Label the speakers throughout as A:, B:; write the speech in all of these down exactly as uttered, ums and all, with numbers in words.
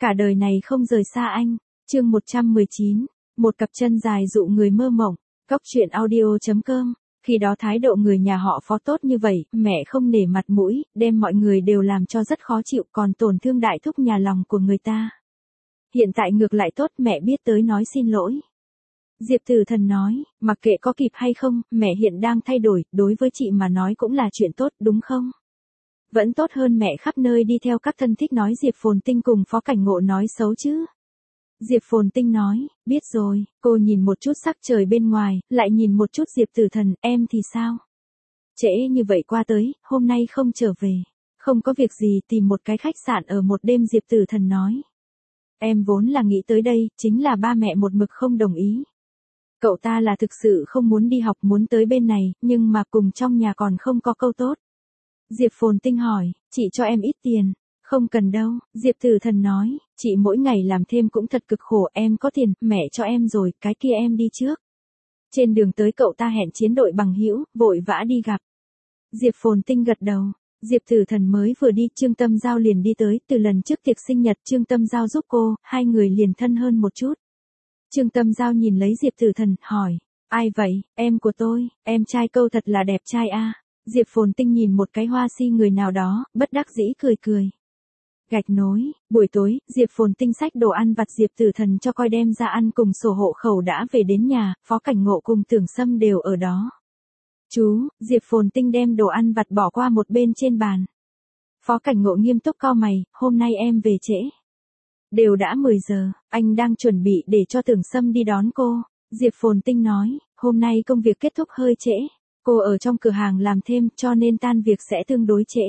A: cả đời này không rời xa anh. Chương một trăm mười chín, một cặp chân dài dụ người mơ mộng. Cóc truyện audio chấm com. Khi đó thái độ người nhà họ Phó tốt như vậy, mẹ không nể mặt mũi, đem mọi người đều làm cho rất khó chịu, còn tổn thương đại thúc nhà lòng của người ta. Hiện tại ngược lại tốt, mẹ biết tới nói xin lỗi. Diệp Tử Thần nói, mặc kệ có kịp hay không, mẹ hiện đang thay đổi, đối với chị mà nói cũng là chuyện tốt, đúng không? Vẫn tốt hơn mẹ khắp nơi đi theo các thân thích nói Diệp Phồn Tinh cùng Phó Cảnh Ngộ nói xấu chứ. Diệp Phồn Tinh nói, biết rồi. Cô nhìn một chút sắc trời bên ngoài, lại nhìn một chút Diệp Tử Thần, em thì sao? Trễ như vậy qua tới, hôm nay không trở về. Không có việc gì, tìm một cái khách sạn ở một đêm. Diệp Tử Thần nói. Em vốn là nghĩ tới đây, chính là ba mẹ một mực không đồng ý. Cậu ta là thực sự không muốn đi học, muốn tới bên này, nhưng mà cùng trong nhà còn không có câu tốt. Diệp Phồn Tinh hỏi, chị cho em ít tiền. Không cần đâu, Diệp Tử Thần nói, chị mỗi ngày làm thêm cũng thật cực khổ, em có tiền, mẹ cho em rồi, cái kia em đi trước. Trên đường tới cậu ta hẹn chiến đội bằng hữu, vội vã đi gặp. Diệp Phồn Tinh gật đầu. Diệp Tử Thần mới vừa đi, Trương Tâm Giao liền đi tới, từ lần trước tiệc sinh nhật Trương Tâm Giao giúp cô, hai người liền thân hơn một chút. Trương Tâm Giao nhìn lấy Diệp Tử Thần, hỏi, ai vậy, em của tôi, em trai câu thật là đẹp trai a. Diệp Phồn Tinh nhìn một cái hoa si người nào đó, bất đắc dĩ cười cười. Gạch nối, buổi tối, Diệp Phồn Tinh xách đồ ăn vặt Diệp Tử Thần cho coi đem ra ăn cùng sổ hộ khẩu đã về đến nhà, Phó Cảnh Ngộ cùng Tưởng Sâm đều ở đó. Chú, Diệp Phồn Tinh đem đồ ăn vặt bỏ qua một bên trên bàn. Phó Cảnh Ngộ nghiêm túc cau mày, hôm nay em về trễ. Đều đã mười giờ, anh đang chuẩn bị để cho Tưởng Sâm đi đón cô. Diệp Phồn Tinh nói, hôm nay công việc kết thúc hơi trễ. Cô ở trong cửa hàng làm thêm cho nên tan việc sẽ tương đối trễ.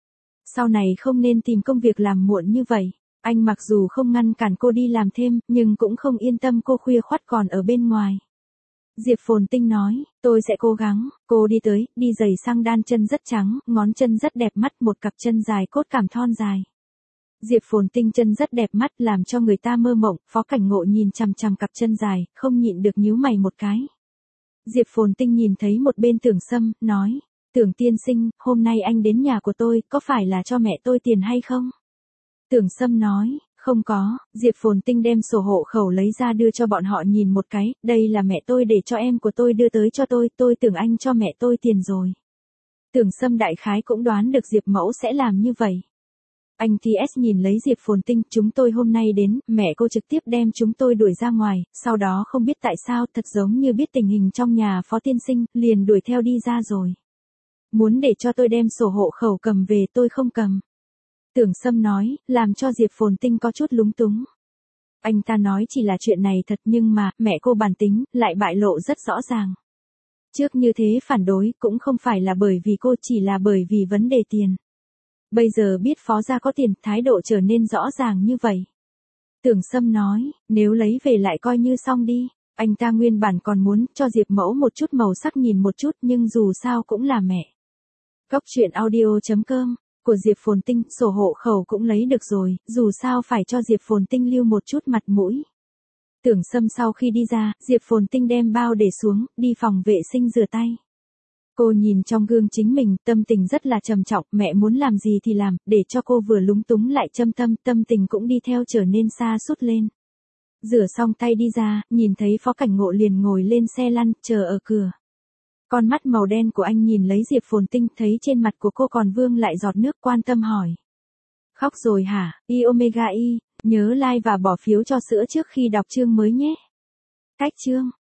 A: Sau này không nên tìm công việc làm muộn như vậy. Anh mặc dù không ngăn cản cô đi làm thêm, nhưng cũng không yên tâm cô khuya khoắt còn ở bên ngoài. Diệp Phồn Tinh nói, tôi sẽ cố gắng. Cô đi tới, đi giày sang đan chân rất trắng, ngón chân rất đẹp mắt, một cặp chân dài cốt cảm thon dài. Diệp Phồn Tinh chân rất đẹp mắt, làm cho người ta mơ mộng. Phó Cảnh Ngộ nhìn chằm chằm cặp chân dài, không nhịn được nhíu mày một cái. Diệp Phồn Tinh nhìn thấy một bên Tưởng Sâm, nói, Tưởng tiên sinh, hôm nay anh đến nhà của tôi, có phải là cho mẹ tôi tiền hay không? Tưởng Sâm nói, không có. Diệp Phồn Tinh đem sổ hộ khẩu lấy ra đưa cho bọn họ nhìn một cái, đây là mẹ tôi để cho em của tôi đưa tới cho tôi, tôi tưởng anh cho mẹ tôi tiền rồi. Tưởng Sâm đại khái cũng đoán được Diệp mẫu sẽ làm như vậy. Anh tê ét nhìn lấy Diệp Phồn Tinh, chúng tôi hôm nay đến, mẹ cô trực tiếp đem chúng tôi đuổi ra ngoài, sau đó không biết tại sao, thật giống như biết tình hình trong nhà Phó tiên sinh, liền đuổi theo đi ra rồi. Muốn để cho tôi đem sổ hộ khẩu cầm về, tôi không cầm. Tưởng Sâm nói, làm cho Diệp Phồn Tinh có chút lúng túng. Anh ta nói chỉ là chuyện này thật, nhưng mà, mẹ cô bản tính, lại bại lộ rất rõ ràng. Trước như thế phản đối, cũng không phải là bởi vì cô, chỉ là bởi vì vấn đề tiền. Bây giờ biết Phó gia có tiền, thái độ trở nên rõ ràng như vậy. Tưởng Sâm nói, nếu lấy về lại coi như xong đi. Anh ta nguyên bản còn muốn cho Diệp mẫu một chút màu sắc nhìn một chút, nhưng dù sao cũng là mẹ. Cóc truyện audio chấm com, của Diệp Phồn Tinh, sổ hộ khẩu cũng lấy được rồi, dù sao phải cho Diệp Phồn Tinh lưu một chút mặt mũi. Tưởng Sâm sau khi đi ra, Diệp Phồn Tinh đem bao để xuống, đi phòng vệ sinh rửa tay. Cô nhìn trong gương chính mình, tâm tình rất là trầm trọng, mẹ muốn làm gì thì làm, để cho cô vừa lúng túng lại châm tâm, tâm tình cũng đi theo trở nên xa sút lên. Rửa xong tay đi ra, nhìn thấy Phó Cảnh Ngộ liền ngồi lên xe lăn, chờ ở cửa. Con mắt màu đen của anh nhìn lấy Diệp Phồn Tinh, thấy trên mặt của cô còn vương lại giọt nước, quan tâm hỏi. Khóc rồi hả? Y Omega Y, nhớ like và bỏ phiếu cho sữa trước khi đọc chương mới nhé. Cách chương.